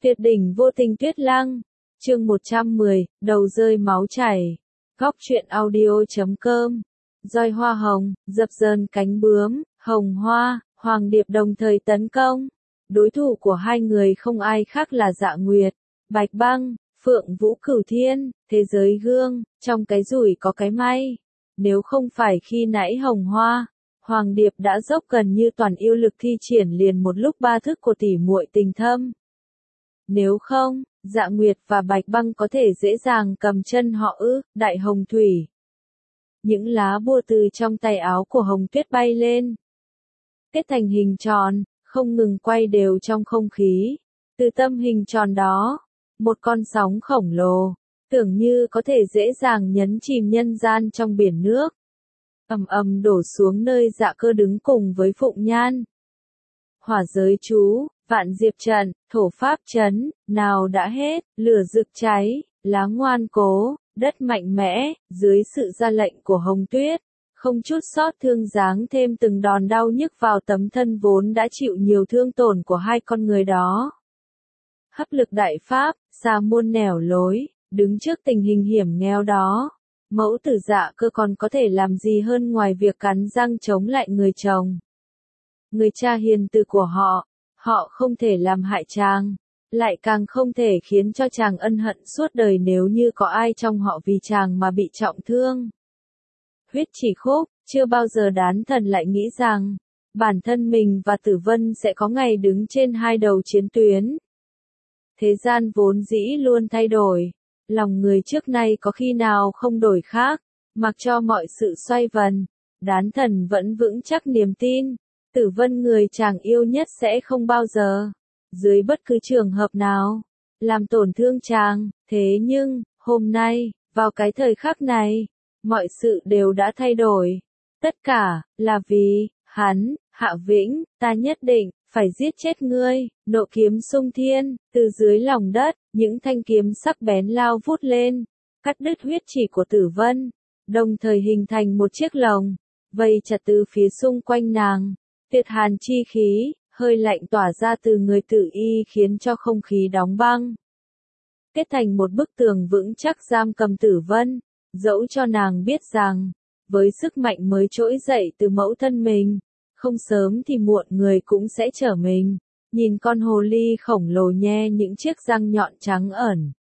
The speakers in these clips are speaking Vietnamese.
Tuyệt đỉnh vô tình tuyết lăng. Chương 110, đầu rơi máu chảy. Góc truyện audio.com. Roi hoa hồng, dập dờn cánh bướm, hồng hoa, hoàng điệp đồng thời tấn công. Đối thủ của hai người không ai khác là Dạ Nguyệt, Bạch Băng, Phượng Vũ Cửu Thiên, thế giới gương, trong cái rủi có cái may. Nếu không phải khi nãy hồng hoa, hoàng điệp đã dốc gần như toàn yêu lực thi triển liền một lúc ba thức của tỷ muội tình thâm. Nếu không, Dạ Nguyệt và Bạch Băng có thể dễ dàng cầm chân họ Đại Hồng Thủy. Những lá bùa từ trong tay áo của Hồng Tuyết bay lên, kết thành hình tròn, không ngừng quay đều trong không khí. Từ tâm hình tròn đó, một con sóng khổng lồ, tưởng như có thể dễ dàng nhấn chìm nhân gian trong biển nước, ầm ầm đổ xuống nơi Dạ Cơ đứng cùng với Phụng Nhan. Hỏa giới chú, vạn diệp trận, thổ pháp trấn, nào đã hết, lửa rực cháy, lá ngoan cố, đất mạnh mẽ, dưới sự ra lệnh của Hồng Tuyết, không chút xót thương giáng thêm từng đòn đau nhức vào tấm thân vốn đã chịu nhiều thương tổn của hai con người đó. Hấp lực đại pháp, xa muôn nẻo lối, đứng trước tình hình hiểm nghèo đó, mẫu tử Dạ Cơ còn có thể làm gì hơn ngoài việc cắn răng chống lại người chồng. Người cha hiền từ của họ, họ không thể làm hại chàng, lại càng không thể khiến cho chàng ân hận suốt đời nếu như có ai trong họ vì chàng mà bị trọng thương. Huyết Chỉ Khúc, chưa bao giờ Đán Thần lại nghĩ rằng, bản thân mình và Tử Vân sẽ có ngày đứng trên hai đầu chiến tuyến. Thế gian vốn dĩ luôn thay đổi, lòng người trước nay có khi nào không đổi khác, mặc cho mọi sự xoay vần, Đán Thần vẫn vững chắc niềm tin. Tử Vân người chàng yêu nhất sẽ không bao giờ, dưới bất cứ trường hợp nào, làm tổn thương chàng. Thế nhưng, hôm nay, vào cái thời khắc này, mọi sự đều đã thay đổi. Tất cả, là vì, hắn, Hạ Vĩnh, ta nhất định, phải giết chết ngươi. Nộ kiếm xung thiên, từ dưới lòng đất, những thanh kiếm sắc bén lao vút lên, cắt đứt huyết chỉ của Tử Vân, đồng thời hình thành một chiếc lồng, vây chặt từ phía xung quanh nàng. Tuyệt hàn chi khí, hơi lạnh tỏa ra từ người Tử Y khiến cho không khí đóng băng, kết thành một bức tường vững chắc giam cầm Tử Vân, dẫu cho nàng biết rằng, với sức mạnh mới trỗi dậy từ mẫu thân mình, không sớm thì muộn người cũng sẽ trở mình. Nhìn con hồ ly khổng lồ nhe những chiếc răng nhọn trắng ẩn,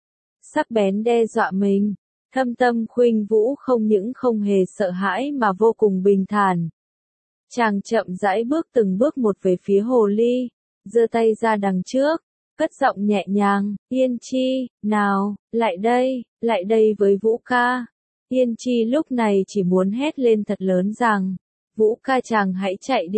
sắc bén đe dọa mình, thâm tâm Khuynh Vũ không những không hề sợ hãi mà vô cùng bình thản. Chàng chậm rãi bước từng bước một về phía hồ ly, giơ tay ra đằng trước, cất giọng nhẹ nhàng, Yên Chi, nào, lại đây với Vũ ca. Yên Chi lúc này chỉ muốn hét lên thật lớn rằng, Vũ ca chàng hãy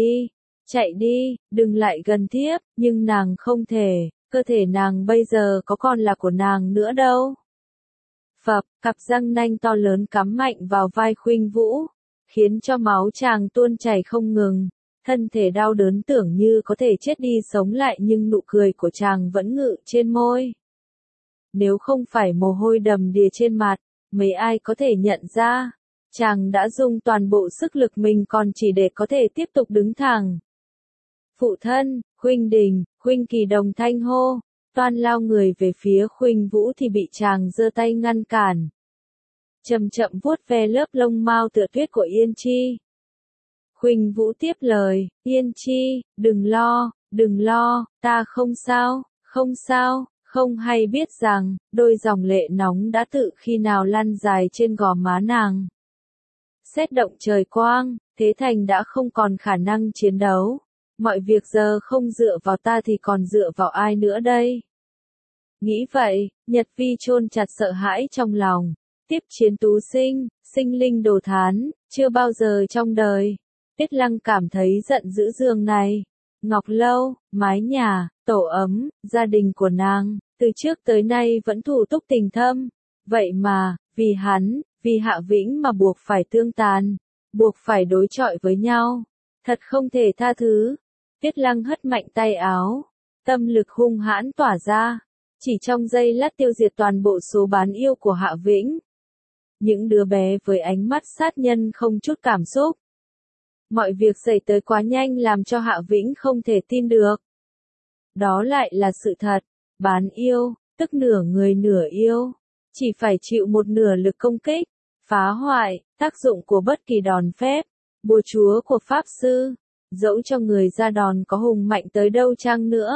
chạy đi, đừng lại gần thiếp, nhưng nàng không thể, cơ thể nàng bây giờ có còn là của nàng nữa đâu. Phập, cặp răng nanh to lớn cắm mạnh vào vai Khuynh Vũ, khiến cho máu chàng tuôn chảy không ngừng, thân thể đau đớn tưởng như có thể chết đi sống lại nhưng nụ cười của chàng vẫn ngự trên môi. Nếu không phải mồ hôi đầm đìa trên mặt, mấy ai có thể nhận ra, chàng đã dùng toàn bộ sức lực mình còn chỉ để có thể tiếp tục đứng thẳng. Phụ thân, Khuynh Đình, Khuynh Kỳ đồng thanh hô, toan lao người về phía Khuynh Vũ thì bị chàng giơ tay ngăn cản. Chậm chậm vuốt ve lớp lông mao tựa tuyết của Yên Chi. Khuynh Vũ tiếp lời, Yên Chi, đừng lo, ta không sao, không hay biết rằng, đôi dòng lệ nóng đã tự khi nào lăn dài trên gò má nàng. Sét động trời quang, Thế Thành đã không còn khả năng chiến đấu. Mọi việc giờ không dựa vào ta thì còn dựa vào ai nữa đây? Nghĩ vậy, Nhật Vi chôn chặt sợ hãi trong lòng. Tiếp chiến tú sinh linh đồ thán, chưa bao giờ trong đời, Tiết Lăng cảm thấy giận dữ giường này. Ngọc Lâu, mái nhà, tổ ấm, gia đình của nàng, từ trước tới nay vẫn thủ túc tình thâm. Vậy mà, vì hắn, vì Hạ Vĩnh mà buộc phải tương tàn, buộc phải đối chọi với nhau. Thật không thể tha thứ. Tiết Lăng hất mạnh tay áo, tâm lực hung hãn tỏa ra, chỉ trong giây lát tiêu diệt toàn bộ số bán yêu của Hạ Vĩnh. Những đứa bé với ánh mắt sát nhân không chút cảm xúc. Mọi việc xảy tới quá nhanh làm cho Hạ Vĩnh không thể tin được. Đó lại là sự thật. Bán yêu, tức nửa người nửa yêu, chỉ phải chịu một nửa lực công kích, phá hoại, tác dụng của bất kỳ đòn phép, bùa chúa của pháp sư, dẫu cho người ra đòn có hùng mạnh tới đâu chăng nữa.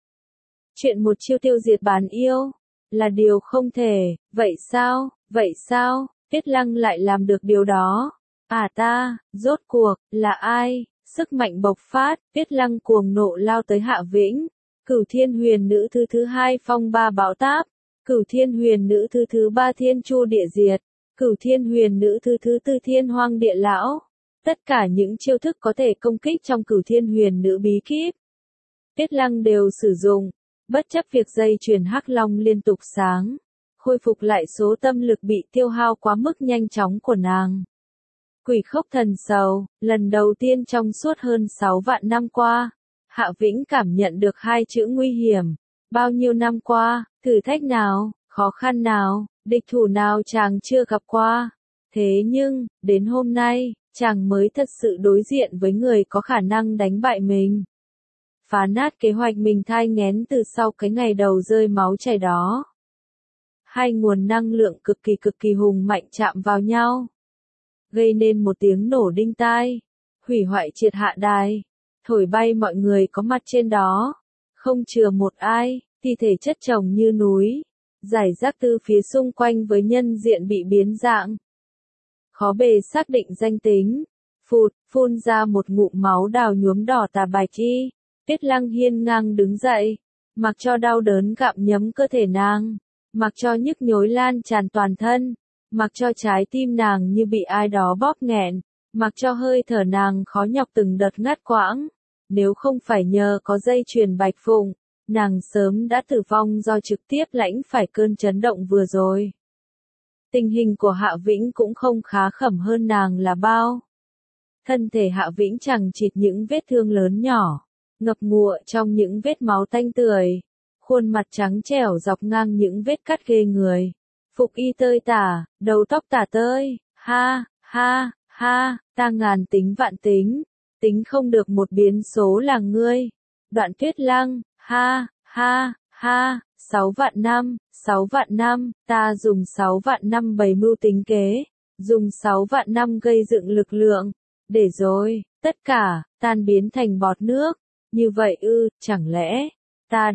Chuyện một chiêu tiêu diệt bán yêu là điều không thể, vậy sao, Tiết Lăng lại làm được điều đó? À ta, rốt cuộc, là ai? Sức mạnh bộc phát, Tiết Lăng cuồng nộ lao tới Hạ Vĩnh. Cửu Thiên Huyền Nữ thứ hai phong ba bão táp, Cửu Thiên Huyền Nữ thứ ba thiên chu địa diệt, Cửu Thiên Huyền Nữ thứ tư thiên hoang địa lão. Tất cả những chiêu thức có thể công kích trong Cửu Thiên Huyền Nữ bí kíp, Tiết Lăng đều sử dụng, bất chấp việc dây chuyền hắc long liên tục sáng, khôi phục lại số tâm lực bị tiêu hao quá mức nhanh chóng của nàng. Quỷ khốc thần sầu, lần đầu tiên trong suốt hơn 6 vạn năm qua, Hạ Vĩnh cảm nhận được hai chữ nguy hiểm. Bao nhiêu năm qua, thử thách nào, khó khăn nào, địch thủ nào chàng chưa gặp qua. Thế nhưng, đến hôm nay, chàng mới thật sự đối diện với người có khả năng đánh bại mình. Phá nát kế hoạch mình thai nghén từ sau cái ngày đầu rơi máu chảy đó. Hai nguồn năng lượng cực kỳ hùng mạnh chạm vào nhau, gây nên một tiếng nổ đinh tai, hủy hoại triệt hạ đài, thổi bay mọi người có mặt trên đó, không chừa một ai, thi thể chất chồng như núi, rải rác từ phía xung quanh với nhân diện bị biến dạng. Khó bề xác định danh tính, phun ra một ngụm máu đào nhuốm đỏ tà bạch y, Tiết Lăng hiên ngang đứng dậy, mặc cho đau đớn gặm nhấm cơ thể nàng, mặc cho nhức nhối lan tràn toàn thân, mặc cho trái tim nàng như bị ai đó bóp nghẹn, mặc cho hơi thở nàng khó nhọc từng đợt ngắt quãng. Nếu không phải nhờ có dây chuyền bạch phụng, nàng sớm đã tử vong do trực tiếp lãnh phải cơn chấn động vừa rồi. Tình hình của Hạ Vĩnh cũng không khá khẩm hơn nàng là bao. Thân thể Hạ Vĩnh chẳng chịt những vết thương lớn nhỏ, ngập ngụa trong những vết máu tanh tưởi, khuôn mặt trắng trẻo dọc ngang những vết cắt ghê người. Phục y tơi tả, đầu tóc tả tơi, ha, ta ngàn tính vạn tính, tính không được một biến số là ngươi. Đoạn Tuyết Lăng, ha, 6 vạn năm, ta dùng 6 vạn năm bày mưu tính kế, dùng 6 vạn năm gây dựng lực lượng, để rồi, tất cả, tan biến thành bọt nước. Như vậy ư, chẳng lẽ, ta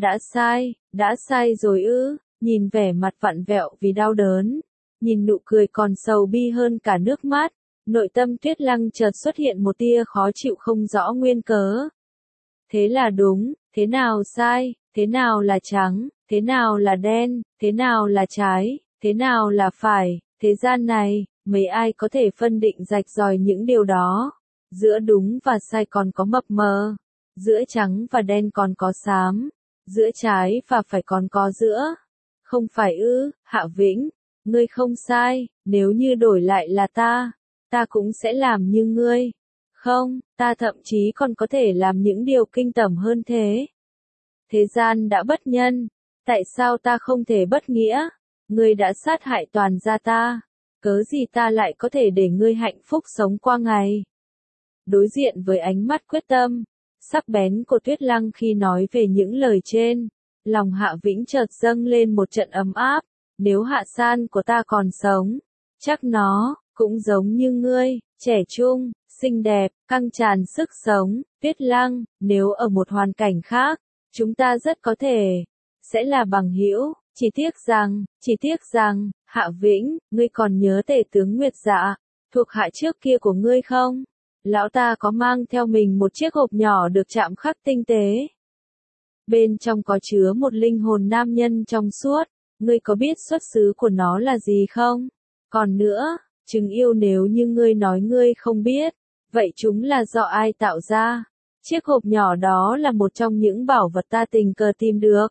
đã sai rồi ư? Nhìn vẻ mặt vặn vẹo vì đau đớn, nhìn nụ cười còn sầu bi hơn cả nước mắt, nội tâm Tuyết Lăng chợt xuất hiện một tia khó chịu không rõ nguyên cớ. Thế là đúng, thế nào sai, thế nào là trắng, thế nào là đen, thế nào là trái, thế nào là phải, thế gian này, mấy ai có thể phân định rạch ròi những điều đó. Giữa đúng và sai còn có mập mờ, giữa trắng và đen còn có xám, giữa trái và phải còn có giữa. Không phải ư, Hạ Vĩnh, ngươi không sai, nếu như đổi lại là ta cũng sẽ làm như ngươi. Không, ta thậm chí còn có thể làm những điều kinh tởm hơn thế. Thế gian đã bất nhân, tại sao ta không thể bất nghĩa? Ngươi đã sát hại toàn gia ta, cớ gì ta lại có thể để ngươi hạnh phúc sống qua ngày? Đối diện với ánh mắt quyết tâm, sắc bén của Tuyết Lăng khi nói về những lời trên, lòng Hạ Vĩnh chợt dâng lên một trận ấm áp. Nếu Hạ San của ta còn sống, chắc nó cũng giống như ngươi, trẻ trung, xinh đẹp, căng tràn sức sống. Tuyết Lăng, nếu ở một hoàn cảnh khác, chúng ta rất có thể sẽ là bằng hữu. Chỉ tiếc rằng, Hạ Vĩnh, ngươi còn nhớ tể tướng Nguyệt Dạ, thuộc hạ trước kia của ngươi không? Lão ta có mang theo mình một chiếc hộp nhỏ được chạm khắc tinh tế. Bên trong có chứa một linh hồn nam nhân trong suốt, ngươi có biết xuất xứ của nó là gì không? Còn nữa, trứng yêu nếu như ngươi nói ngươi không biết, vậy chúng là do ai tạo ra? Chiếc hộp nhỏ đó là một trong những bảo vật ta tình cờ tìm được.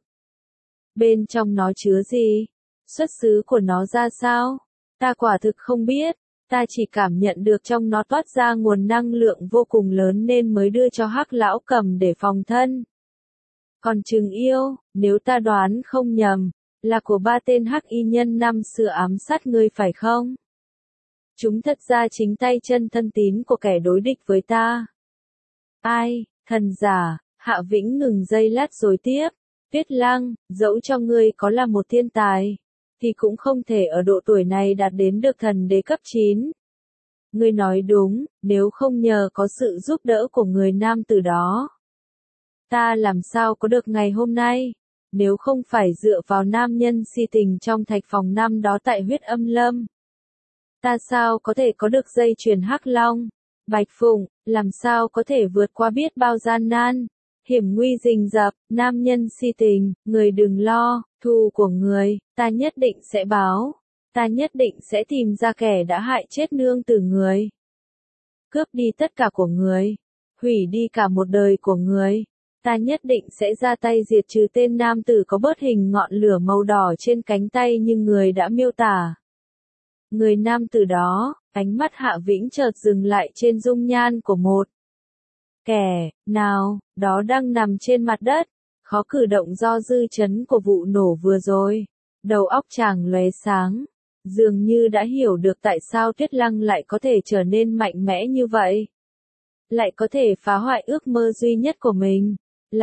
Bên trong nó chứa gì? Xuất xứ của nó ra sao? Ta quả thực không biết, ta chỉ cảm nhận được trong nó toát ra nguồn năng lượng vô cùng lớn nên mới đưa cho Hắc lão cầm để phòng thân. Còn trứng yêu, nếu ta đoán không nhầm, là của 3 tên hắc y nhân năm xưa ám sát ngươi phải không? Chúng thật ra chính tay chân thân tín của kẻ đối địch với ta. Ai, thần giả, Hạ Vĩnh ngừng giây lát rồi tiếp. Tuyết Lăng, dẫu cho ngươi có là một thiên tài, thì cũng không thể ở độ tuổi này đạt đến được thần đế cấp 9. Ngươi nói đúng, nếu không nhờ có sự giúp đỡ của người nam tử đó, ta làm sao có được ngày hôm nay, nếu không phải dựa vào nam nhân si tình trong thạch phòng năm đó tại huyết âm lâm. Ta sao có thể có được dây chuyền hắc long, bạch phụng, làm sao có thể vượt qua biết bao gian nan, hiểm nguy rình rập, nam nhân si tình, người đừng lo, thù của người, ta nhất định sẽ báo, ta nhất định sẽ tìm ra kẻ đã hại chết nương tử người, cướp đi tất cả của người, hủy đi cả một đời của người. Ta nhất định sẽ ra tay diệt trừ tên nam tử có bớt hình ngọn lửa màu đỏ trên cánh tay như người đã miêu tả. Người nam tử đó, ánh mắt Hạ Vĩnh chợt dừng lại trên dung nhan của một kẻ nào đó đang nằm trên mặt đất, khó cử động do dư chấn của vụ nổ vừa rồi. Đầu óc chàng lóe sáng, dường như đã hiểu được tại sao Tuyết Lăng lại có thể trở nên mạnh mẽ như vậy, lại có thể phá hoại ước mơ duy nhất của mình.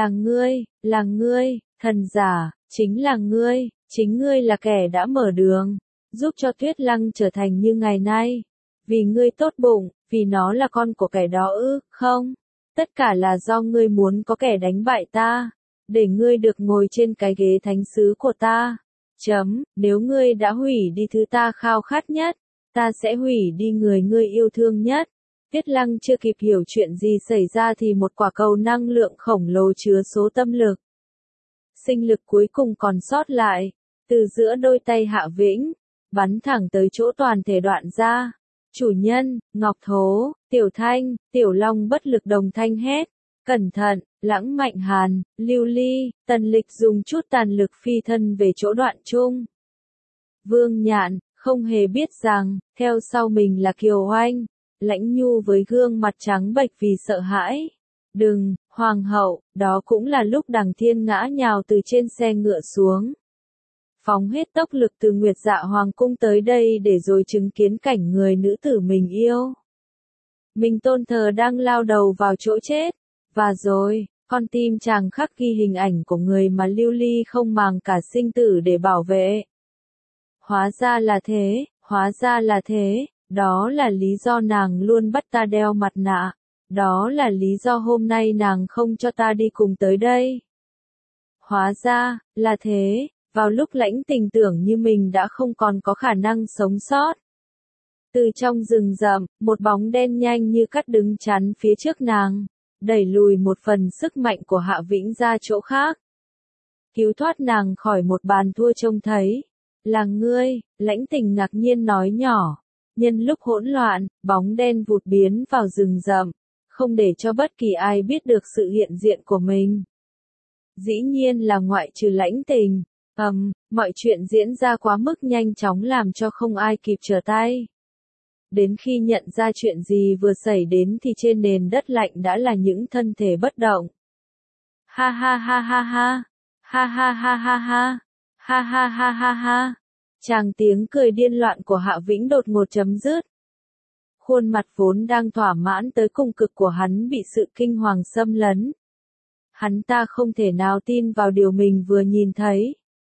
Là ngươi, thần giả, chính là ngươi, chính ngươi là kẻ đã mở đường, giúp cho Tuyết Lăng trở thành như ngày nay. Vì ngươi tốt bụng, vì nó là con của kẻ đó ư, không? Tất cả là do ngươi muốn có kẻ đánh bại ta, để ngươi được ngồi trên cái ghế thánh sứ của ta. Nếu ngươi đã hủy đi thứ ta khao khát nhất, ta sẽ hủy đi người ngươi yêu thương nhất. Tuyết Lăng chưa kịp hiểu chuyện gì xảy ra thì một quả cầu năng lượng khổng lồ chứa số tâm lực, sinh lực cuối cùng còn sót lại, từ giữa đôi tay Hạ Vĩnh, bắn thẳng tới chỗ toàn thể đoạn ra. Chủ nhân, Ngọc Thố, Tiểu Thanh, Tiểu Long bất lực đồng thanh hét. Cẩn thận, Lãng Mạnh Hàn, Lưu Ly, Tần Lịch dùng chút tàn lực phi thân về chỗ đoạn chung. Vương Nhạn, không hề biết rằng, theo sau mình là Kiều Oanh. Lãnh Nhu với gương mặt trắng bệch vì sợ hãi. Đừng, Hoàng hậu, đó cũng là lúc Đằng Thiên ngã nhào từ trên xe ngựa xuống. Phóng hết tốc lực từ Nguyệt Dạ Hoàng cung tới đây để rồi chứng kiến cảnh người nữ tử mình yêu. Mình tôn thờ đang lao đầu vào chỗ chết. Và rồi, con tim chàng khắc ghi hình ảnh của người mà Lưu Ly không màng cả sinh tử để bảo vệ. Hóa ra là thế. Đó là lý do nàng luôn bắt ta đeo mặt nạ. Đó là lý do hôm nay nàng không cho ta đi cùng tới đây. Hóa ra, là thế, vào lúc Lãnh Tình tưởng như mình đã không còn có khả năng sống sót. Từ trong rừng rậm, một bóng đen nhanh như cắt đứng chắn phía trước nàng, đẩy lùi một phần sức mạnh của Hạ Vĩnh ra chỗ khác. Cứu thoát nàng khỏi một bàn thua trông thấy. Là ngươi, Lãnh Tình ngạc nhiên nói nhỏ. Nhân lúc hỗn loạn, bóng đen vụt biến vào rừng rậm, không để cho bất kỳ ai biết được sự hiện diện của mình. Dĩ nhiên là ngoại trừ Lãnh Tình. Mọi chuyện diễn ra quá mức nhanh chóng làm cho không ai kịp trở tay. Đến khi nhận ra chuyện gì vừa xảy đến thì trên nền đất lạnh đã là những thân thể bất động. Ha ha ha ha ha. Ha ha ha ha ha. Ha ha ha ha ha. Chàng tiếng cười điên loạn của Hạ Vĩnh đột ngột chấm dứt. Khuôn mặt vốn đang thỏa mãn tới cùng cực của hắn bị sự kinh hoàng xâm lấn. Hắn ta không thể nào tin vào điều mình vừa nhìn thấy.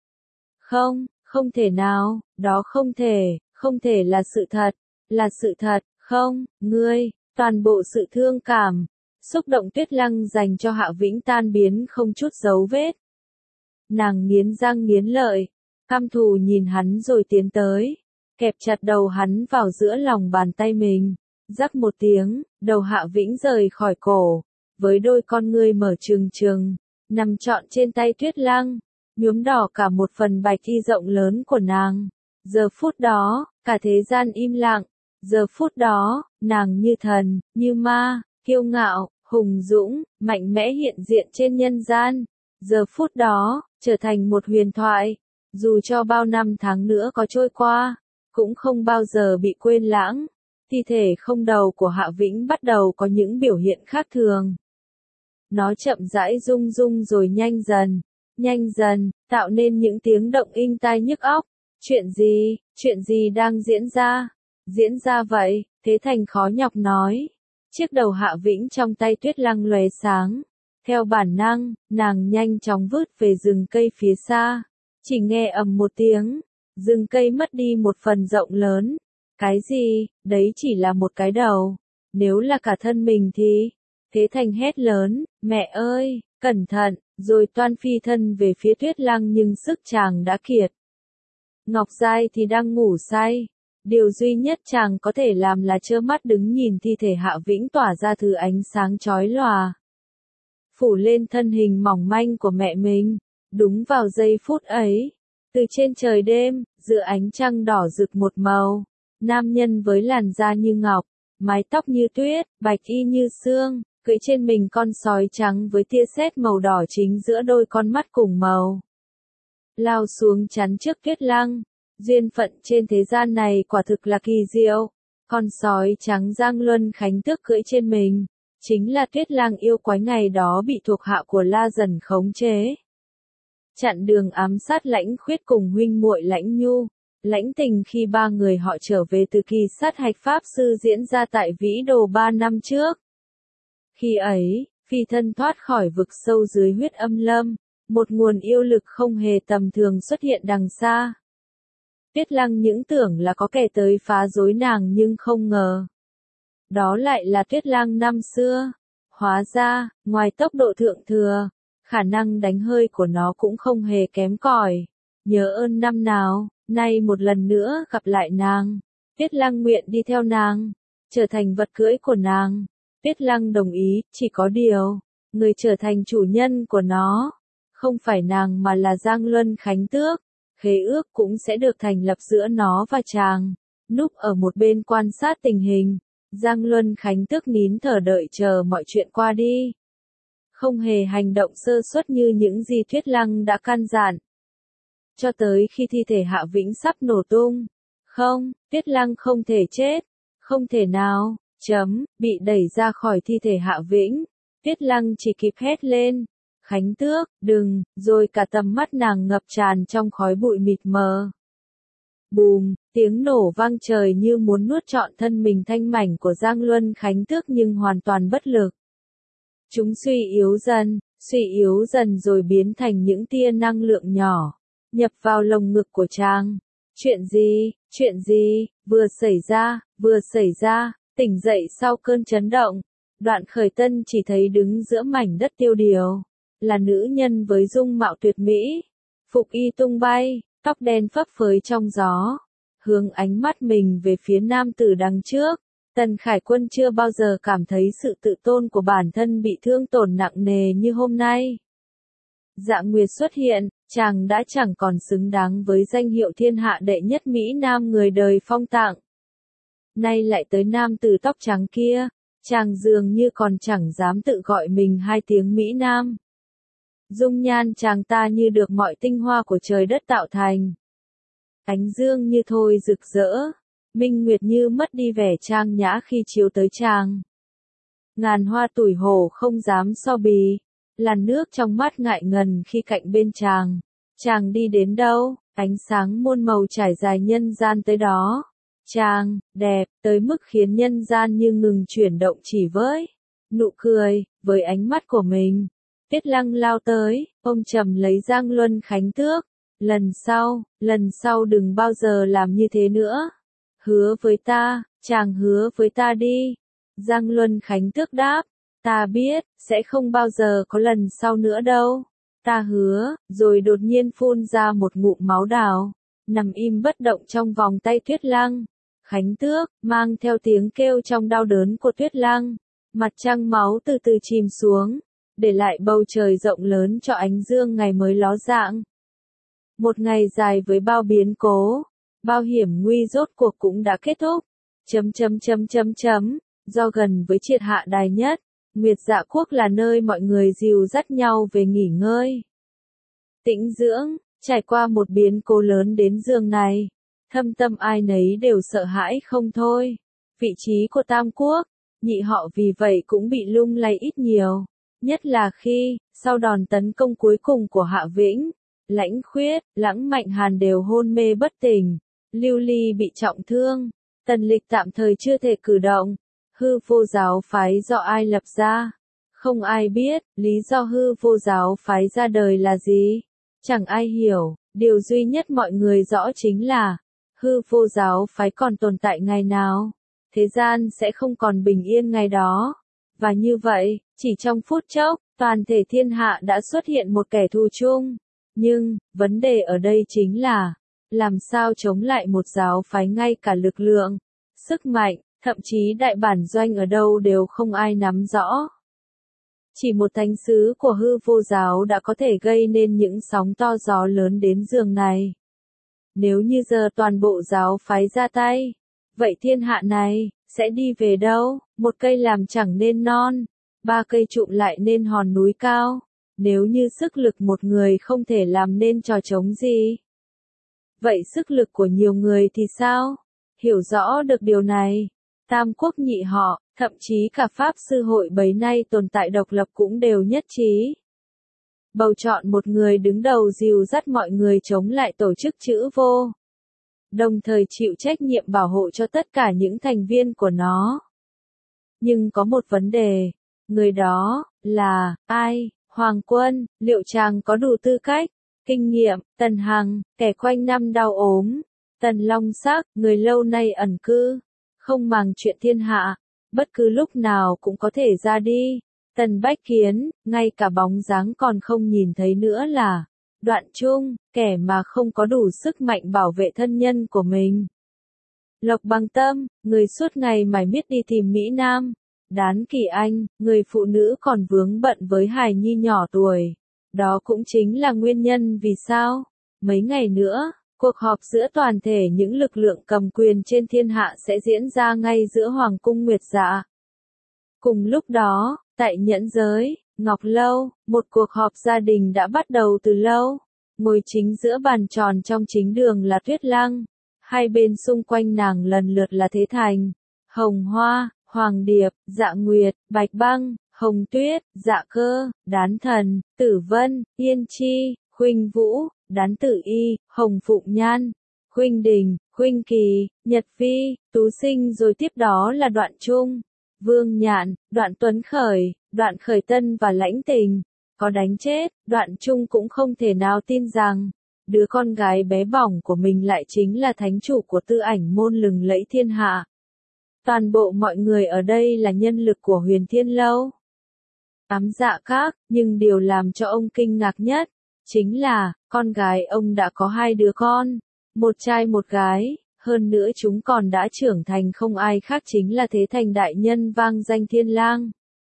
Không thể nào, đó không thể là sự thật, không, ngươi, toàn bộ sự thương cảm, xúc động Tuyết Lăng dành cho Hạ Vĩnh tan biến không chút dấu vết. Nàng nghiến răng nghiến lợi, căm thù nhìn hắn rồi tiến tới, kẹp chặt đầu hắn vào giữa lòng bàn tay mình, rắc một tiếng, đầu Hạ Vĩnh rời khỏi cổ, với đôi con ngươi mở trừng trừng, nằm trọn trên tay Tuyết Lăng, nhuốm đỏ cả một phần bạch y rộng lớn của nàng. Giờ phút đó, cả thế gian im lặng, giờ phút đó, nàng như thần, như ma, kiêu ngạo, hùng dũng, mạnh mẽ hiện diện trên nhân gian. Giờ phút đó, trở thành một huyền thoại, dù cho bao năm tháng nữa có trôi qua, cũng không bao giờ bị quên lãng. Thi thể không đầu của Hạ Vĩnh bắt đầu có những biểu hiện khác thường. Nó chậm rãi rung rung rồi nhanh dần, tạo nên những tiếng động inh tai nhức óc. Chuyện gì đang diễn ra? Diễn ra vậy, Thế Thành khó nhọc nói. Chiếc đầu Hạ Vĩnh trong tay Tuyết Lăng lóe sáng. Theo bản năng, nàng nhanh chóng vứt về rừng cây phía xa. Chỉ nghe ầm một tiếng, rừng cây mất đi một phần rộng lớn. Cái gì, đấy chỉ là một cái đầu. Nếu là cả thân mình thì... Thế Thành hét lớn, mẹ ơi, cẩn thận, rồi toan phi thân về phía Tuyết Lăng nhưng sức chàng đã kiệt. Ngọc Giai thì đang ngủ say. Điều duy nhất chàng có thể làm là trơ mắt đứng nhìn thi thể Hạ Vĩnh tỏa ra thứ ánh sáng chói lòa. Phủ lên thân hình mỏng manh của mẹ mình. Đúng vào giây phút ấy, từ trên trời đêm, giữa ánh trăng đỏ rực một màu, nam nhân với làn da như ngọc, mái tóc như tuyết, bạch y như sương, cưỡi trên mình con sói trắng với tia sét màu đỏ chính giữa đôi con mắt cùng màu. Lao xuống chắn trước Tuyết Lăng, duyên phận trên thế gian này quả thực là kỳ diệu. Con sói trắng Giang Luân Khánh Tước cưỡi trên mình, chính là Tuyết Lăng yêu quái ngày đó bị thuộc hạ của La Dần khống chế. Chặn đường ám sát Lãnh Khuyết cùng huynh muội Lãnh Nhu, Lãnh Tình khi ba người họ trở về từ kỳ sát hạch pháp sư diễn ra tại Vĩ Đồ 3 năm trước. Khi ấy, phi thân thoát khỏi vực sâu dưới huyết âm lâm, một nguồn yêu lực không hề tầm thường xuất hiện đằng xa. Tuyết Lăng những tưởng là có kẻ tới phá rối nàng nhưng không ngờ. Đó lại là Tuyết Lăng năm xưa. Hóa ra, ngoài tốc độ thượng thừa, khả năng đánh hơi của nó cũng không hề kém cỏi. Nhớ ơn năm nào, nay một lần nữa gặp lại nàng. Tuyết Lăng nguyện đi theo nàng, trở thành vật cưỡi của nàng. Tuyết Lăng đồng ý, chỉ có điều, người trở thành chủ nhân của nó, không phải nàng mà là Giang Luân Khánh Tước. Khế ước cũng sẽ được thành lập giữa nó và chàng. Núp ở một bên quan sát tình hình, Giang Luân Khánh Tước nín thở đợi chờ mọi chuyện qua đi. Không hề hành động sơ suất như những gì Tuyết Lăng đã căn dặn. Cho tới khi thi thể Hạ Vĩnh sắp nổ tung. Không, Tuyết Lăng không thể chết. Không thể nào, bị đẩy ra khỏi thi thể Hạ Vĩnh. Tuyết Lăng chỉ kịp hét lên. Khánh Tước, đừng, rồi cả tầm mắt nàng ngập tràn trong khói bụi mịt mờ. Bùm, tiếng nổ vang trời như muốn nuốt trọn thân mình thanh mảnh của Giang Luân Khánh Tước nhưng hoàn toàn bất lực. Chúng suy yếu dần rồi biến thành những tia năng lượng nhỏ, nhập vào lồng ngực của chàng. Chuyện gì, vừa xảy ra, tỉnh dậy sau cơn chấn động. Đoạn Khởi Tân chỉ thấy đứng giữa mảnh đất tiêu điều, là nữ nhân với dung mạo tuyệt mỹ, phục y tung bay, tóc đen phấp phới trong gió, hướng ánh mắt mình về phía nam tử đằng trước. Tần Khải Quân chưa bao giờ cảm thấy sự tự tôn của bản thân bị thương tổn nặng nề như hôm nay. Dạ Nguyệt xuất hiện, chàng đã chẳng còn xứng đáng với danh hiệu thiên hạ đệ nhất Mỹ Nam người đời phong tặng. Nay lại tới nam tử tóc trắng kia, chàng dường như còn chẳng dám tự gọi mình hai tiếng Mỹ Nam. Dung nhan chàng ta như được mọi tinh hoa của trời đất tạo thành. Ánh dương như thôi rực rỡ, minh nguyệt như mất đi vẻ trang nhã khi chiếu tới chàng. Ngàn hoa tủi hổ không dám so bì, làn nước trong mắt ngại ngần khi cạnh bên chàng. Chàng đi đến đâu, ánh sáng muôn màu trải dài nhân gian tới đó. Chàng, đẹp, tới mức khiến nhân gian như ngừng chuyển động chỉ với nụ cười, với ánh mắt của mình. Tuyết Lăng lao tới, ôm chầm lấy Giang Luân Khánh Tước. Lần sau đừng bao giờ làm như thế nữa. Hứa với ta, chàng hứa với ta đi. Giang Luân Khánh Tước đáp, ta biết, sẽ không bao giờ có lần sau nữa đâu. Ta hứa, rồi đột nhiên phun ra một ngụm máu đào, nằm im bất động trong vòng tay Tuyết Lăng. Khánh Tước, mang theo tiếng kêu trong đau đớn của Tuyết Lăng. Mặt trăng máu từ từ chìm xuống, để lại bầu trời rộng lớn cho ánh dương ngày mới ló dạng. Một ngày dài với bao biến cố, bao hiểm nguy rốt cuộc cũng đã kết thúc. Do gần với triệt hạ đài nhất, Nguyệt Dạ Quốc là nơi mọi người dìu dắt nhau về nghỉ ngơi, tĩnh dưỡng. Trải qua một biến cố lớn đến giường này, thâm tâm ai nấy đều sợ hãi không thôi. Vị trí của Tam Quốc, nhị họ vì vậy cũng bị lung lay ít nhiều. Nhất là khi, sau đòn tấn công cuối cùng của Hạ Vĩnh, Lãnh Khuyết, Lãng Mạnh Hàn đều hôn mê bất tỉnh. Lưu Ly bị trọng thương, Tần Lịch tạm thời chưa thể cử động. Hư Vô giáo phái do ai lập ra? Không ai biết, lý do hư vô giáo phái ra đời là gì? Chẳng ai hiểu, điều duy nhất mọi người rõ chính là, hư vô giáo phái còn tồn tại ngày nào, thế gian sẽ không còn bình yên ngày đó. Và như vậy, chỉ trong phút chốc, toàn thể thiên hạ đã xuất hiện một kẻ thù chung. Nhưng, vấn đề ở đây chính là, làm sao chống lại một giáo phái ngay cả lực lượng, sức mạnh, thậm chí đại bản doanh ở đâu đều không ai nắm rõ. Chỉ một thánh sứ của hư vô giáo đã có thể gây nên những sóng to gió lớn đến giường này. Nếu như giờ toàn bộ giáo phái ra tay, vậy thiên hạ này, sẽ đi về đâu? Một cây làm chẳng nên non, ba cây trụm lại nên hòn núi cao. Nếu như sức lực một người không thể làm nên trò trống gì, vậy sức lực của nhiều người thì sao? Hiểu rõ được điều này, Tam Quốc nhị họ, thậm chí cả Pháp Sư hội bấy nay tồn tại độc lập cũng đều nhất trí. Bầu chọn một người đứng đầu dìu dắt mọi người chống lại tổ chức chữ vô. Đồng thời chịu trách nhiệm bảo hộ cho tất cả những thành viên của nó. Nhưng có một vấn đề, người đó, là, ai? Hoàng Quân, liệu chàng có đủ tư cách, kinh nghiệm? Tần Hằng, kẻ quanh năm đau ốm. Tần Long Sắc, người lâu nay ẩn cư, không màng chuyện thiên hạ, bất cứ lúc nào cũng có thể ra đi. Tần Bách Kiến, ngay cả bóng dáng còn không nhìn thấy nữa là Đoạn Trung, kẻ mà không có đủ sức mạnh bảo vệ thân nhân của mình. Lộc Bằng Tâm, người suốt ngày mải miết đi tìm Mỹ Nam. Đán Kỳ Anh, người phụ nữ còn vướng bận với hài nhi nhỏ tuổi. Đó cũng chính là nguyên nhân vì sao, mấy ngày nữa, cuộc họp giữa toàn thể những lực lượng cầm quyền trên thiên hạ sẽ diễn ra ngay giữa Hoàng cung Nguyệt Dạ. Cùng lúc đó, tại Nhẫn Giới, Ngọc Lâu, một cuộc họp gia đình đã bắt đầu từ lâu. Ngồi chính giữa bàn tròn trong chính đường là Tuyết Lăng. Hai bên xung quanh nàng lần lượt là Thế Thành, Hồng Hoa, Hoàng Điệp, Dạ Nguyệt, Bạch Băng, Hồng Tuyết, Dạ Cơ, Đán Thần, Tử Vân, Yên Chi, Khuynh Vũ, Đán Tử Y, Hồng Phụng Nhan, Khuynh Đình, Khuynh Kỳ, Nhật Phi, Tú Sinh, rồi tiếp đó là Đoạn Trung, Vương Nhạn, Đoạn Tuấn Khởi, Đoạn Khởi Tân và Lãnh Tình. Có đánh chết, Đoạn Trung cũng không thể nào tin rằng, đứa con gái bé bỏng của mình lại chính là thánh chủ của Tư Ảnh môn lừng lẫy thiên hạ. Toàn bộ mọi người ở đây là nhân lực của Huyền Thiên Lâu. Ám Dạ Các, nhưng điều làm cho ông kinh ngạc nhất, chính là, con gái ông đã có hai đứa con, một trai một gái, hơn nữa chúng còn đã trưởng thành, không ai khác chính là Thế Thành đại nhân vang danh Thiên Lang.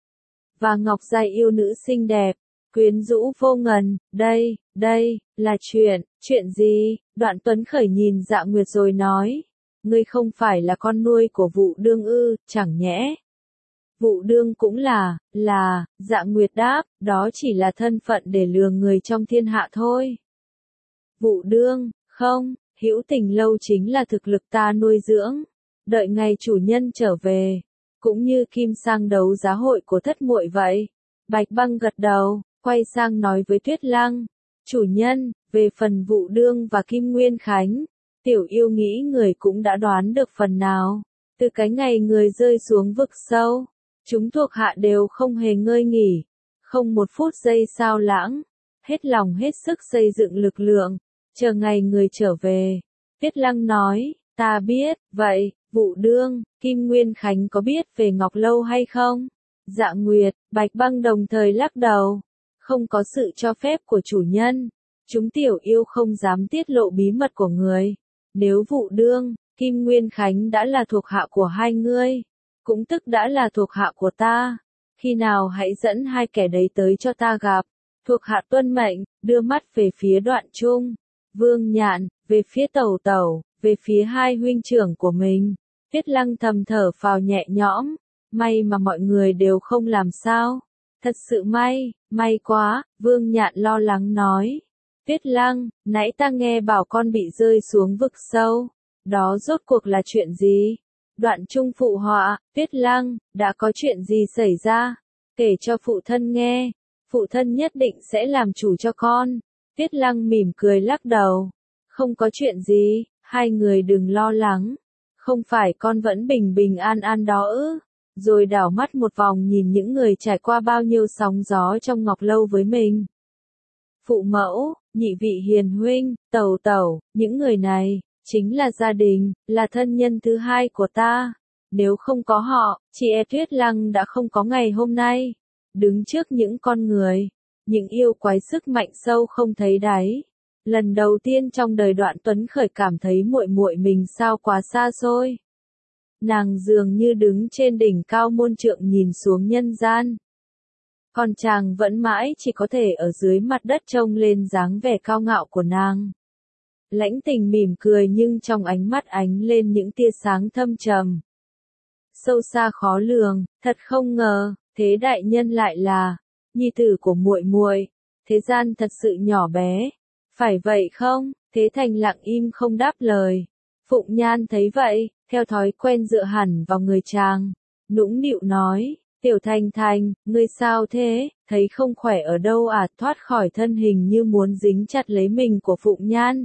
Và Ngọc Giai yêu nữ xinh đẹp, quyến rũ vô ngần. Đây, là chuyện gì? Đoạn Tuấn Khởi nhìn Dạ Nguyệt rồi nói, ngươi không phải là con nuôi của Vụ Đương ư, chẳng nhẽ? Vụ Đương cũng là, Dạ Nguyệt đáp, đó chỉ là thân phận để lừa người trong thiên hạ thôi. Vụ Đương, không, Hữu Tình Lâu chính là thực lực ta nuôi dưỡng, đợi ngày chủ nhân trở về, cũng như kim sang đấu giá hội của thất muội vậy. Bạch Băng gật đầu, quay sang nói với Tuyết Lăng, chủ nhân, về phần Vụ Đương và Kim Nguyên Khánh, tiểu yêu nghĩ người cũng đã đoán được phần nào. Từ cái ngày người rơi xuống vực sâu, chúng thuộc hạ đều không hề ngơi nghỉ, không một phút giây sao lãng, hết lòng hết sức xây dựng lực lượng, chờ ngày người trở về. Tuyết Lăng nói, ta biết, vậy, Vụ Đương, Kim Nguyên Khánh có biết về Ngọc Lâu hay không? Dạ Nguyệt, Bạch Băng đồng thời lắc đầu, không có sự cho phép của chủ nhân, chúng tiểu yêu không dám tiết lộ bí mật của người. Nếu Vụ Đương, Kim Nguyên Khánh đã là thuộc hạ của hai ngươi, cũng tức đã là thuộc hạ của ta, khi nào hãy dẫn hai kẻ đấy tới cho ta gặp. Thuộc hạ tuân mệnh, đưa mắt về phía Đoạn Trung, Vương Nhạn, về phía Tẩu Tẩu, về phía hai huynh trưởng của mình. Tuyết Lăng thầm thở phào nhẹ nhõm, may mà mọi người đều không làm sao. Thật sự may quá, Vương Nhạn lo lắng nói. Tuyết Lăng, nãy ta nghe bảo con bị rơi xuống vực sâu, đó rốt cuộc là chuyện gì? Đoạn Trung phụ họa, Tuyết Lăng, đã có chuyện gì xảy ra? Kể cho phụ thân nghe, phụ thân nhất định sẽ làm chủ cho con. Tuyết Lăng mỉm cười lắc đầu, không có chuyện gì, hai người đừng lo lắng, không phải con vẫn bình bình an an đó ư? rồi đảo mắt một vòng nhìn những người trải qua bao nhiêu sóng gió trong Ngọc Lâu với mình. Phụ mẫu, nhị vị hiền huynh, tẩu tẩu, những người này, chính là gia đình, là thân nhân thứ hai của ta. Nếu không có họ, chị e Tuyết Lăng đã không có ngày hôm nay. Đứng trước những con người, những yêu quái sức mạnh sâu không thấy đáy. Lần đầu tiên trong đời Đoạn Tuấn Khởi cảm thấy muội muội mình sao quá xa xôi. Nàng dường như đứng trên đỉnh cao muôn trượng nhìn xuống nhân gian. Còn chàng vẫn mãi chỉ có thể ở dưới mặt đất trông lên dáng vẻ cao ngạo của nàng. Lãnh Tình mỉm cười nhưng trong ánh mắt ánh lên những tia sáng thâm trầm. Sâu xa khó lường, thật không ngờ, Thế đại nhân lại là nhi tử của muội muội. Thế gian thật sự nhỏ bé, phải vậy không? Thế Thành lặng im không đáp lời. Phụng Nhan thấy vậy, theo thói quen dựa hẳn vào người chàng, nũng nịu nói, Tiểu Thành Thành, ngươi sao thế, thấy không khỏe ở đâu à? Thoát khỏi thân hình như muốn dính chặt lấy mình của Phụng Nhan.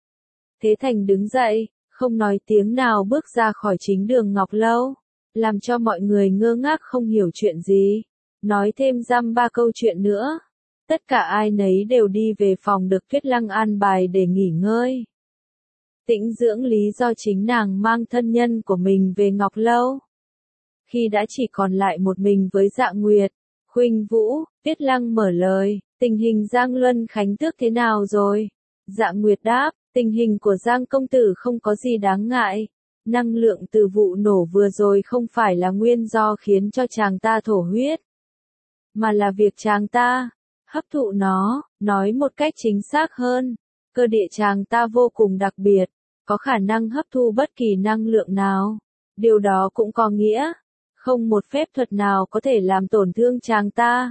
Thế Thành đứng dậy, không nói tiếng nào bước ra khỏi chính đường Ngọc Lâu, làm cho mọi người ngơ ngác không hiểu chuyện gì. Nói thêm dăm ba câu chuyện nữa. Tất cả ai nấy đều đi về phòng được Tuyết Lăng an bài để nghỉ ngơi. Tĩnh dưỡng lý do chính nàng mang thân nhân của mình về Ngọc Lâu. Khi đã chỉ còn lại một mình với Dạ Nguyệt, Khuynh Vũ, Tuyết Lăng mở lời, tình hình Giang Luân Khánh Tước thế nào rồi? Dạ Nguyệt đáp, tình hình của Giang công tử không có gì đáng ngại. Năng lượng từ vụ nổ vừa rồi không phải là nguyên do khiến cho chàng ta thổ huyết, mà là việc chàng ta hấp thụ nó. Nói một cách chính xác hơn, cơ địa chàng ta vô cùng đặc biệt, có khả năng hấp thu bất kỳ năng lượng nào. Điều đó cũng có nghĩa, không một phép thuật nào có thể làm tổn thương chàng ta.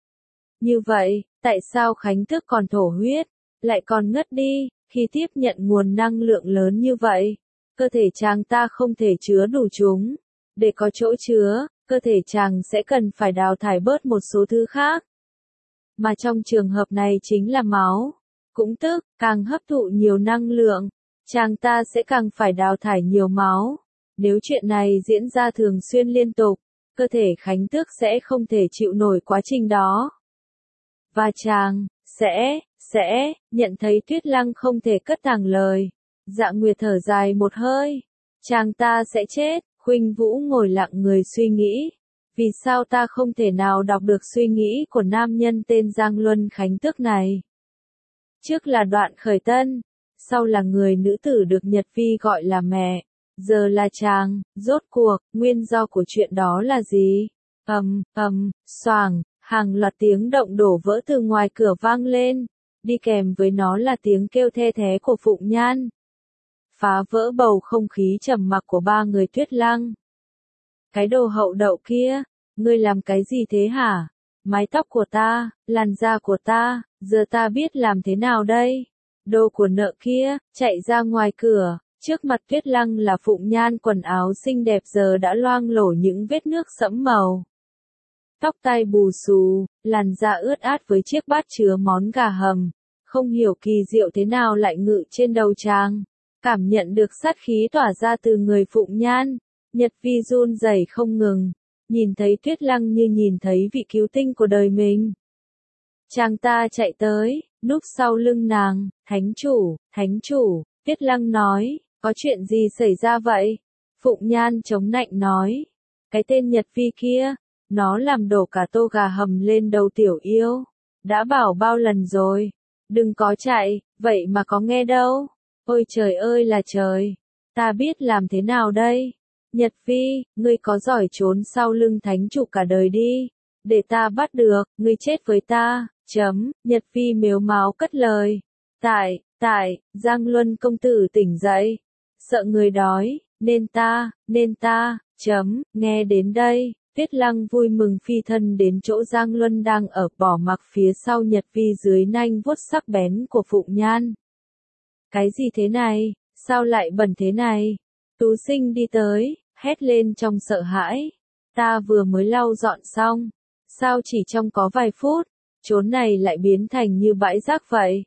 Như vậy, tại sao Khánh Tước còn thổ huyết, lại còn ngất đi, khi tiếp nhận nguồn năng lượng lớn như vậy? Cơ thể chàng ta không thể chứa đủ chúng. Để có chỗ chứa, cơ thể chàng sẽ cần phải đào thải bớt một số thứ khác. Mà trong trường hợp này chính là máu. Cũng tức, càng hấp thụ nhiều năng lượng, chàng ta sẽ càng phải đào thải nhiều máu. Nếu chuyện này diễn ra thường xuyên liên tục, cơ thể Khánh Tước sẽ không thể chịu nổi quá trình đó. Và chàng sẽ nhận thấy Tuyết Lăng không thể cất thẳng lời. Dạ Nguyệt thở dài một hơi. Chàng ta sẽ chết. Khuynh Vũ ngồi lặng người suy nghĩ. Vì sao ta không thể nào đọc được suy nghĩ của nam nhân tên Giang Luân Khánh Tước này? Trước là Đoạn Khởi Tân, sau là người nữ tử được Nhật Vi gọi là mẹ, giờ là chàng. Rốt cuộc, nguyên do của chuyện đó là gì? Xoàng, hàng loạt tiếng động đổ vỡ từ ngoài cửa vang lên, đi kèm với nó là tiếng kêu the thé của Phụng Nhan. Phá vỡ bầu không khí trầm mặc của ba người Tuyết Lăng. Cái đồ hậu đậu kia, ngươi làm cái gì thế hả? Mái tóc của ta, làn da của ta, giờ ta biết làm thế nào đây? Đồ của nợ kia, chạy ra ngoài cửa, trước mặt Tuyết Lăng là Phụng Nhan quần áo xinh đẹp giờ đã loang lổ những vết nước sẫm màu. Tóc tai bù xù, làn da ướt át với chiếc bát chứa món gà hầm, không hiểu kỳ diệu thế nào lại ngự trên đầu chàng. Cảm nhận được sát khí tỏa ra từ người Phụng Nhan, Nhật Vi run rẩy không ngừng, nhìn thấy Tuyết Lăng như nhìn thấy vị cứu tinh của đời mình. Chàng ta chạy tới, núp sau lưng nàng, thánh chủ, Tuyết Lăng nói, có chuyện gì xảy ra vậy? Phụng Nhan chống nạnh nói, cái tên Nhật Vi kia, nó làm đổ cả tô gà hầm lên đầu tiểu yêu. Đã bảo bao lần rồi, đừng có chạy, vậy mà có nghe đâu. Ôi trời ơi là trời, ta biết làm thế nào đây? Nhật Vi, ngươi có giỏi trốn sau lưng thánh chủ cả đời đi, để ta bắt được, ngươi chết với ta. Nhật Vi mếu máo cất lời. Tại, Giang Luân công tử tỉnh dậy, sợ người đói, nên ta, nghe đến đây, Tuyết Lăng vui mừng phi thân đến chỗ Giang Luân đang ở bỏ mặc phía sau Nhật Vi dưới nanh vuốt sắc bén của Phụng Nhan. Cái gì thế này, sao lại bẩn thế này? Tú Sinh đi tới, hét lên trong sợ hãi. Ta vừa mới lau dọn xong, sao chỉ trong có vài phút, chốn này lại biến thành như bãi rác vậy?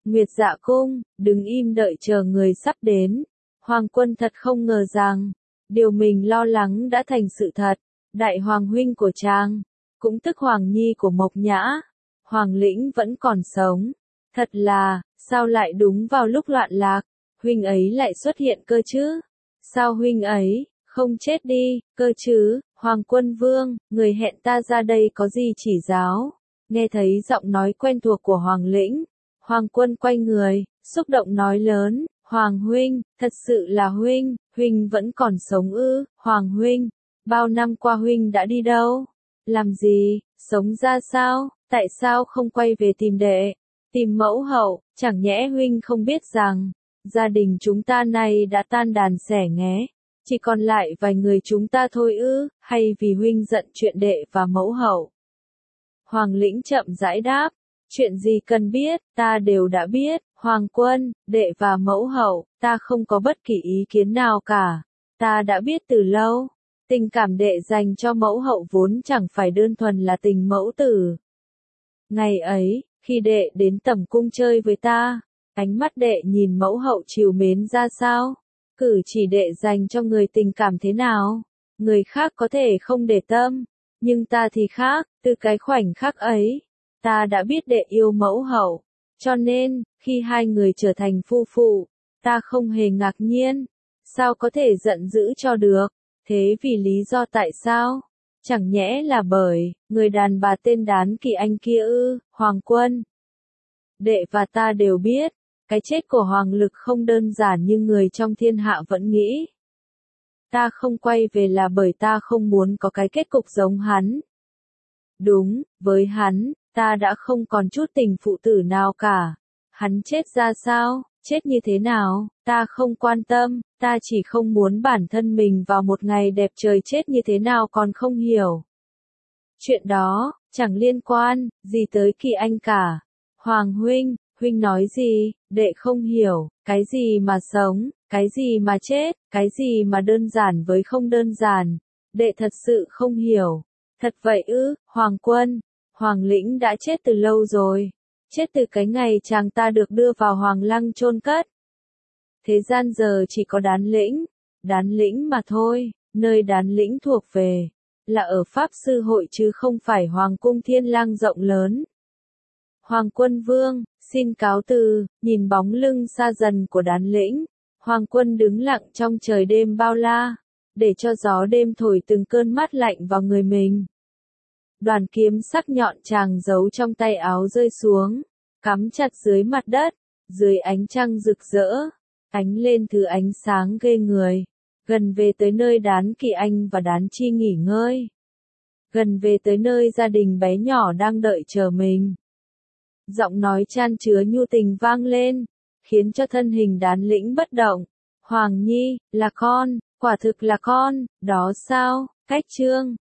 Nguyệt Dạ Cung, đứng im đợi chờ người sắp đến. Hoàng Quân thật không ngờ rằng, điều mình lo lắng đã thành sự thật. Đại Hoàng huynh của chàng, cũng tức Hoàng nhi của Mộc Nhã, Hoàng Lĩnh vẫn còn sống. Thật là, sao lại đúng vào lúc loạn lạc, huynh ấy lại xuất hiện cơ chứ? Sao huynh ấy không chết đi, cơ chứ? Hoàng Quân Vương, người hẹn ta ra đây có gì chỉ giáo? Nghe thấy giọng nói quen thuộc của Hoàng Lĩnh, Hoàng Quân quay người, xúc động nói lớn, Hoàng huynh, thật sự là huynh vẫn còn sống ư? Hoàng huynh, bao năm qua huynh đã đi đâu? Làm gì? Sống ra sao? Tại sao không quay về tìm đệ? Tìm mẫu hậu? Chẳng nhẽ huynh không biết rằng, gia đình chúng ta nay đã tan đàn xẻ nghé, chỉ còn lại vài người chúng ta thôi ư? Hay vì huynh giận chuyện đệ và mẫu hậu? Hoàng Lĩnh chậm rãi đáp, chuyện gì cần biết, ta đều đã biết. Hoàng Quân, đệ và mẫu hậu, ta không có bất kỳ ý kiến nào cả. Ta đã biết từ lâu. Tình cảm đệ dành cho mẫu hậu vốn chẳng phải đơn thuần là tình mẫu tử. Ngày ấy, khi đệ đến tẩm cung chơi với ta, ánh mắt đệ nhìn mẫu hậu trìu mến ra sao? Cử chỉ đệ dành cho người tình cảm thế nào? Người khác có thể không để tâm, nhưng ta thì khác, từ cái khoảnh khắc ấy, ta đã biết đệ yêu mẫu hậu. Cho nên, khi hai người trở thành phu phụ, ta không hề ngạc nhiên. Sao có thể giận dữ cho được? Thế vì lý do tại sao? Chẳng nhẽ là bởi, người đàn bà tên Đán Kỳ Anh kia ư? Hoàng Quân, đệ và ta đều biết, cái chết của Hoàng Lực không đơn giản như người trong thiên hạ vẫn nghĩ. Ta không quay về là bởi ta không muốn có cái kết cục giống hắn. Đúng, với hắn, ta đã không còn chút tình phụ tử nào cả. Hắn chết ra sao, chết như thế nào, ta không quan tâm, ta chỉ không muốn bản thân mình vào một ngày đẹp trời chết như thế nào còn không hiểu. Chuyện đó, chẳng liên quan gì tới Kỳ Anh cả. Hoàng huynh nói gì, đệ không hiểu, cái gì mà sống, cái gì mà chết, cái gì mà đơn giản với không đơn giản, đệ thật sự không hiểu. Thật vậy ư? Hoàng Quân, Hoàng Lĩnh đã chết từ lâu rồi, chết từ cái ngày chàng ta được đưa vào Hoàng Lăng chôn cất. Thế gian giờ chỉ có Đán Lĩnh mà thôi, nơi Đán Lĩnh thuộc về, là ở Pháp Sư Hội chứ không phải Hoàng Cung Thiên Lang rộng lớn. Hoàng Quân Vương, xin cáo từ. Nhìn bóng lưng xa dần của Đán Lĩnh, Hoàng Quân đứng lặng trong trời đêm bao la, để cho gió đêm thổi từng cơn mát lạnh vào người mình. Đoàn kiếm sắc nhọn chàng giấu trong tay áo rơi xuống, cắm chặt dưới mặt đất, dưới ánh trăng rực rỡ, ánh lên thứ ánh sáng ghê người, gần về tới nơi Đán Kỳ Anh và Đán Chi nghỉ ngơi. Gần về tới nơi gia đình bé nhỏ đang đợi chờ mình. Giọng nói chan chứa nhu tình vang lên, khiến cho thân hình Đán Lĩnh bất động. Hoàng Nhi, là con, quả thực là con, đó sao? Cách chương